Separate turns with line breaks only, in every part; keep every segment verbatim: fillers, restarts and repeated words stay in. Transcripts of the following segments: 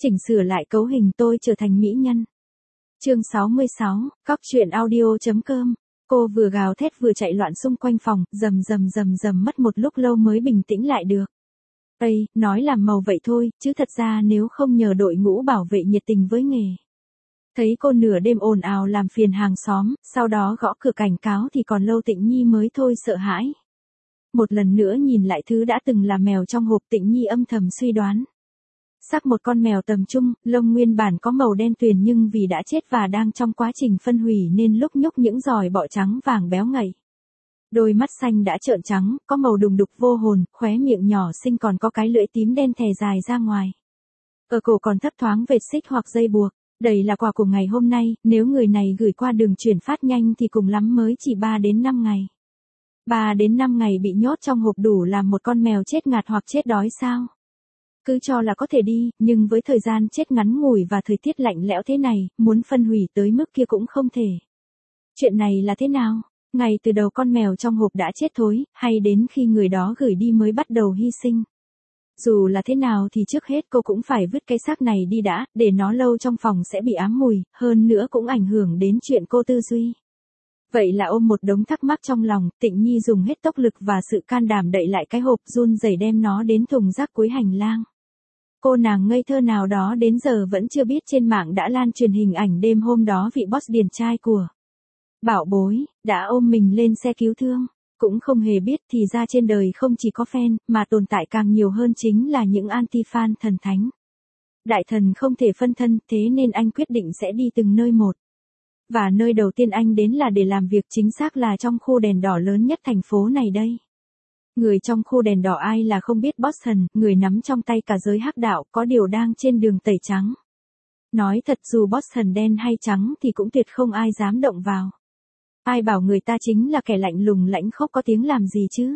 Chỉnh sửa lại cấu hình tôi trở thành mỹ nhân. Chương sáu mươi sáu, cóc truyện audio.com. Cô vừa gào thét vừa chạy loạn xung quanh phòng, rầm rầm rầm rầm mất một lúc lâu mới bình tĩnh lại được. Ây, nói làm màu vậy thôi, chứ thật ra nếu không nhờ đội ngũ bảo vệ nhiệt tình với nghề. Thấy cô nửa đêm ồn ào làm phiền hàng xóm, sau đó gõ cửa cảnh cáo thì còn lâu Tịnh Nhi mới thôi sợ hãi. Một lần nữa nhìn lại thứ đã từng là mèo trong hộp, Tịnh Nhi âm thầm suy đoán. Xác một con mèo tầm trung, lông nguyên bản có màu đen tuyền nhưng vì đã chết và đang trong quá trình phân hủy nên lúc nhúc những giòi bọ trắng vàng béo ngậy. Đôi mắt xanh đã trợn trắng, có màu đùng đục vô hồn, khóe miệng nhỏ xinh còn có cái lưỡi tím đen thè dài ra ngoài. Ở cổ còn thấp thoáng vệt xích hoặc dây buộc. Đây là quà của ngày hôm nay, nếu người này gửi qua đường chuyển phát nhanh thì cùng lắm mới chỉ ba đến năm ngày. ba đến năm ngày bị nhốt trong hộp đủ làm một con mèo chết ngạt hoặc chết đói sao? Cứ cho là có thể đi, nhưng với thời gian chết ngắn ngủi và thời tiết lạnh lẽo thế này, muốn phân hủy tới mức kia cũng không thể. Chuyện này là thế nào? Ngay từ đầu con mèo trong hộp đã chết thối, hay đến khi người đó gửi đi mới bắt đầu hy sinh? Dù là thế nào thì trước hết cô cũng phải vứt cái xác này đi đã, để nó lâu trong phòng sẽ bị ám mùi, hơn nữa cũng ảnh hưởng đến chuyện cô tư duy. Vậy là ôm một đống thắc mắc trong lòng, Tịnh Nhi dùng hết tốc lực và sự can đảm đậy lại cái hộp, run rẩy đem nó đến thùng rác cuối hành lang. Cô nàng ngây thơ nào đó đến giờ vẫn chưa biết trên mạng đã lan truyền hình ảnh đêm hôm đó vị boss điển trai của Bảo Bối đã ôm mình lên xe cứu thương. Cũng không hề biết thì ra trên đời không chỉ có fan, mà tồn tại càng nhiều hơn chính là những anti-fan thần thánh. Đại thần không thể phân thân, thế nên anh quyết định sẽ đi từng nơi một. Và nơi đầu tiên anh đến là để làm việc, chính xác là trong khu đèn đỏ lớn nhất thành phố này đây. Người trong khu đèn đỏ ai là không biết boss thần, người nắm trong tay cả giới hắc đạo, có điều đang trên đường tẩy trắng. Nói thật dù boss thần đen hay trắng thì cũng tuyệt không ai dám động vào. Ai bảo người ta chính là kẻ lạnh lùng lãnh khốc có tiếng làm gì chứ?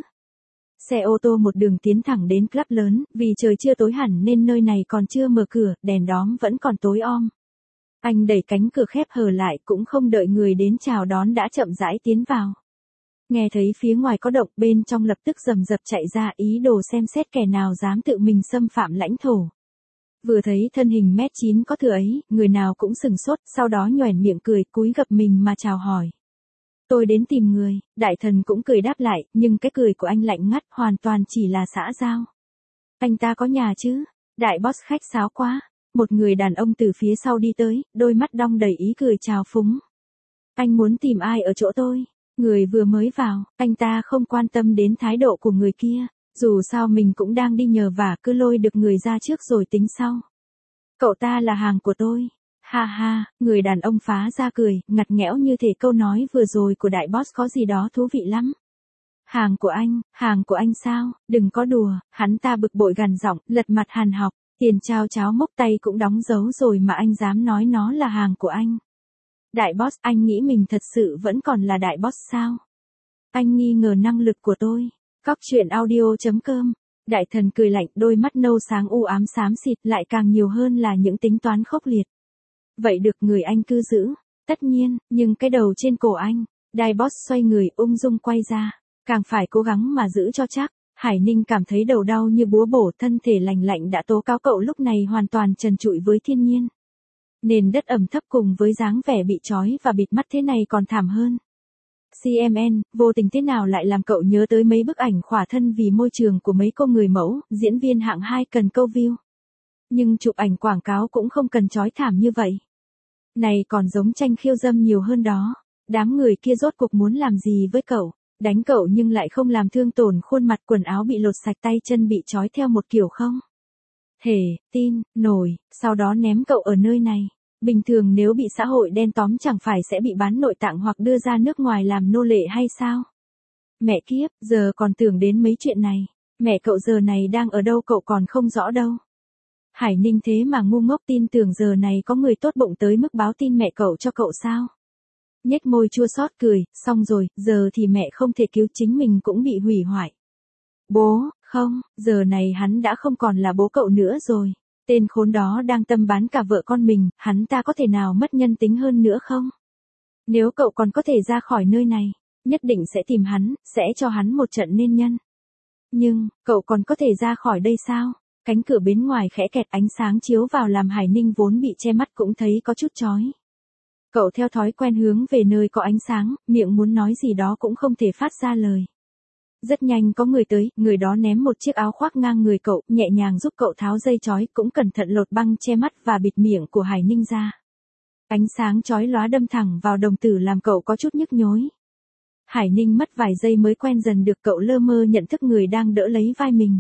Xe ô tô một đường tiến thẳng đến club lớn, vì trời chưa tối hẳn nên nơi này còn chưa mở cửa, đèn đóm vẫn còn tối om. Anh đẩy cánh cửa khép hờ lại, cũng không đợi người đến chào đón đã chậm rãi tiến vào. Nghe thấy phía ngoài có động, bên trong lập tức rầm rập chạy ra, ý đồ xem xét kẻ nào dám tự mình xâm phạm lãnh thổ. Vừa thấy thân hình mét chín có thừa ấy, người nào cũng sừng sốt, sau đó nhoẻn miệng cười, cúi gập mình mà chào hỏi. Tôi đến tìm người, đại thần cũng cười đáp lại, nhưng cái cười của anh lạnh ngắt, hoàn toàn chỉ là xã giao. Anh ta có nhà chứ? Đại boss khách sáo quá. Một người đàn ông từ phía sau đi tới, đôi mắt đong đầy ý cười chào phúng. Anh muốn tìm ai ở chỗ tôi? Người vừa mới vào, anh ta không quan tâm đến thái độ của người kia, dù sao mình cũng đang đi nhờ vả, cứ lôi được người ra trước rồi tính sau. Cậu ta là hàng của tôi. Ha ha, người đàn ông phá ra cười, ngặt nghẽo như thể câu nói vừa rồi của đại boss có gì đó thú vị lắm. Hàng của anh, hàng của anh sao, đừng có đùa, hắn ta bực bội gằn giọng, lật mặt hàn học, tiền trao cháo mốc tay cũng đóng dấu rồi mà anh dám nói nó là hàng của anh. Đại boss, anh nghĩ mình thật sự vẫn còn là đại boss sao? Anh nghi ngờ năng lực của tôi. Cóc truyện audio.com. Đại thần cười lạnh, đôi mắt nâu sáng u ám xám xịt, lại càng nhiều hơn là những tính toán khốc liệt. Vậy được, người anh cứ giữ. Tất nhiên, nhưng cái đầu trên cổ anh. Đại boss xoay người ung dung quay ra. Càng phải cố gắng mà giữ cho chắc. Hải Ninh cảm thấy đầu đau như búa bổ, thân thể lành lạnh đã tố cáo cậu lúc này hoàn toàn trần trụi với thiên nhiên. Nền đất ẩm thấp cùng với dáng vẻ bị trói và bịt mắt thế này còn thảm hơn. xê em en, vô tình thế nào lại làm cậu nhớ tới mấy bức ảnh khỏa thân vì môi trường của mấy cô người mẫu, diễn viên hạng hai cần câu view. Nhưng chụp ảnh quảng cáo cũng không cần trói thảm như vậy. Này còn giống tranh khiêu dâm nhiều hơn đó. Đám người kia rốt cuộc muốn làm gì với cậu? Đánh cậu nhưng lại không làm thương tổn khuôn mặt, quần áo bị lột sạch, tay chân bị trói theo một kiểu không? Thể, tin, nổi, sau đó ném cậu ở nơi này. Bình thường nếu bị xã hội đen tóm chẳng phải sẽ bị bán nội tạng hoặc đưa ra nước ngoài làm nô lệ hay sao? Mẹ kiếp, giờ còn tưởng đến mấy chuyện này. Mẹ cậu giờ này đang ở đâu cậu còn không rõ đâu. Hải Ninh thế mà ngu ngốc tin tưởng giờ này có người tốt bụng tới mức báo tin mẹ cậu cho cậu sao? Nhếch môi chua xót cười, xong rồi, giờ thì mẹ không thể cứu chính mình cũng bị hủy hoại. Bố, không, giờ này hắn đã không còn là bố cậu nữa rồi. Tên khốn đó đang tâm bán cả vợ con mình, hắn ta có thể nào mất nhân tính hơn nữa không? Nếu cậu còn có thể ra khỏi nơi này, nhất định sẽ tìm hắn, sẽ cho hắn một trận nên nhân. Nhưng, cậu còn có thể ra khỏi đây sao? Cánh cửa bên ngoài khẽ kẹt, ánh sáng chiếu vào làm Hải Ninh vốn bị che mắt cũng thấy có chút chói. Cậu theo thói quen hướng về nơi có ánh sáng, miệng muốn nói gì đó cũng không thể phát ra lời. Rất nhanh có người tới, người đó ném một chiếc áo khoác ngang người cậu, nhẹ nhàng giúp cậu tháo dây chói, cũng cẩn thận lột băng che mắt và bịt miệng của Hải Ninh ra. Ánh sáng chói lóa đâm thẳng vào đồng tử làm cậu có chút nhức nhối. Hải Ninh mất vài giây mới quen dần được, cậu lơ mơ nhận thức người đang đỡ lấy vai mình.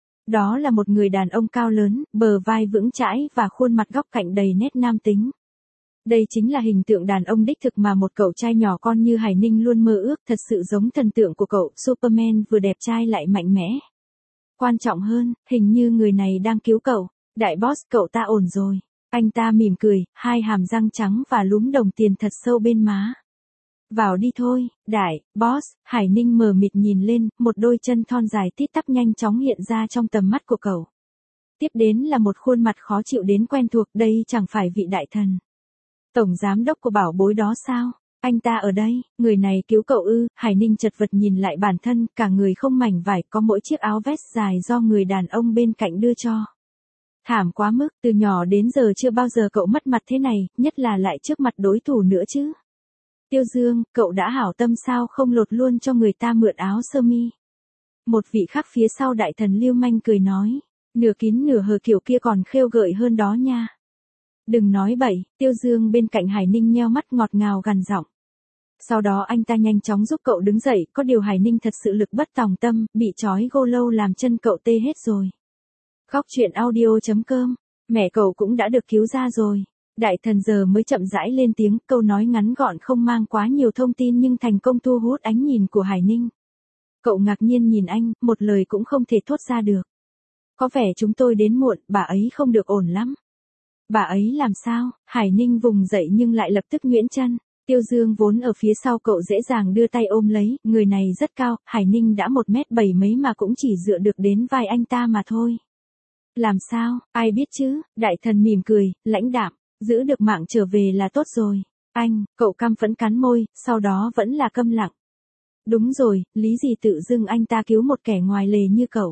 Đó là một người đàn ông cao lớn, bờ vai vững chãi và khuôn mặt góc cạnh đầy nét nam tính. Đây chính là hình tượng đàn ông đích thực mà một cậu trai nhỏ con như Hải Ninh luôn mơ ước, thật sự giống thần tượng của cậu, Superman vừa đẹp trai lại mạnh mẽ. Quan trọng hơn, hình như người này đang cứu cậu. Đại boss, cậu ta ổn rồi. Anh ta mỉm cười, hai hàm răng trắng và lúm đồng tiền thật sâu bên má. Vào đi thôi, đại, boss. Hải Ninh mờ mịt nhìn lên, một đôi chân thon dài tít tắp nhanh chóng hiện ra trong tầm mắt của cậu. Tiếp đến là một khuôn mặt khó chịu đến quen thuộc, đây chẳng phải vị đại thần. Tổng giám đốc của bảo bối đó sao? Anh ta ở đây, người này cứu cậu ư? Hải Ninh chật vật nhìn lại bản thân, cả người không mảnh vải, có mỗi chiếc áo vest dài do người đàn ông bên cạnh đưa cho. Thảm quá mức, từ nhỏ đến giờ chưa bao giờ cậu mất mặt thế này, nhất là lại trước mặt đối thủ nữa chứ. Tiêu Dương, cậu đã hảo tâm sao không lột luôn cho người ta mượn áo sơ mi? Một vị khác phía sau đại thần lưu manh cười nói, nửa kín nửa hờ kiểu kia còn khêu gợi hơn đó nha. Đừng nói bậy, Tiêu Dương bên cạnh Hải Ninh nheo mắt ngọt ngào gằn giọng. Sau đó anh ta nhanh chóng giúp cậu đứng dậy, có điều Hải Ninh thật sự lực bất tòng tâm, bị trói gô lâu làm chân cậu tê hết rồi. Góc truyện audio chấm com, mẹ cậu cũng đã được cứu ra rồi. Đại thần giờ mới chậm rãi lên tiếng, câu nói ngắn gọn không mang quá nhiều thông tin nhưng thành công thu hút ánh nhìn của Hải Ninh. Cậu ngạc nhiên nhìn anh, một lời cũng không thể thốt ra được. Có vẻ chúng tôi đến muộn, bà ấy không được ổn lắm. Bà ấy làm sao? Hải Ninh vùng dậy nhưng lại lập tức nhuyễn chân. Tiêu Dương vốn ở phía sau cậu dễ dàng đưa tay ôm lấy, người này rất cao, Hải Ninh đã một mét bảy mấy mà cũng chỉ dựa được đến vai anh ta mà thôi. Làm sao, ai biết chứ? Đại thần mỉm cười, lãnh đạm, giữ được mạng trở về là tốt rồi. Anh, cậu căm phẫn cắn môi, sau đó vẫn là câm lặng. Đúng rồi, lý gì tự dưng anh ta cứu một kẻ ngoài lề như cậu.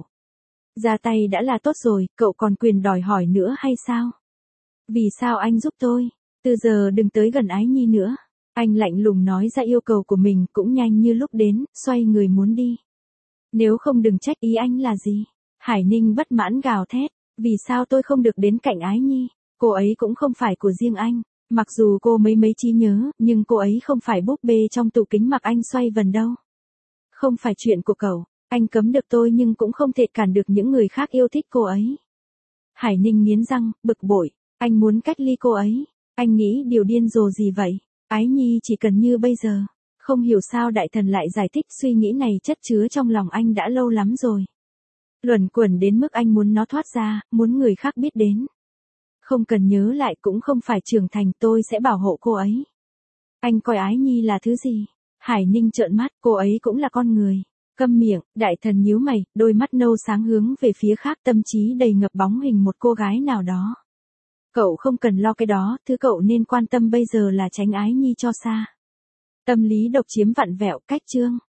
Ra tay đã là tốt rồi, cậu còn quyền đòi hỏi nữa hay sao? Vì sao anh giúp tôi? Từ giờ đừng tới gần Ái Nhi nữa. Anh lạnh lùng nói ra yêu cầu của mình, cũng nhanh như lúc đến, xoay người muốn đi. Nếu không đừng trách, ý anh là gì? Hải Ninh bất mãn gào thét. Vì sao tôi không được đến cạnh Ái Nhi? Cô ấy cũng không phải của riêng anh. Mặc dù cô mấy mấy trí nhớ, nhưng cô ấy không phải búp bê trong tủ kính mặc anh xoay vần đâu. Không phải chuyện của cậu. Anh cấm được tôi nhưng cũng không thể cản được những người khác yêu thích cô ấy. Hải Ninh nghiến răng, bực bội. Anh muốn cách ly cô ấy. Anh nghĩ điều điên rồ gì vậy? Ái Nhi chỉ cần như bây giờ. Không hiểu sao đại thần lại giải thích suy nghĩ này chất chứa trong lòng anh đã lâu lắm rồi. Luẩn quẩn đến mức anh muốn nó thoát ra, muốn người khác biết đến. Không cần nhớ lại, cũng không phải trưởng thành, tôi sẽ bảo hộ cô ấy. Anh coi Ái Nhi là thứ gì? Hải Ninh trợn mắt, cô ấy cũng là con người. Câm miệng, đại thần nhíu mày, đôi mắt nâu sáng hướng về phía khác, tâm trí đầy ngập bóng hình một cô gái nào đó. Cậu không cần lo cái đó, thứ cậu nên quan tâm bây giờ là tránh Ái Nhi cho xa. Tâm lý độc chiếm vặn vẹo, cách chương.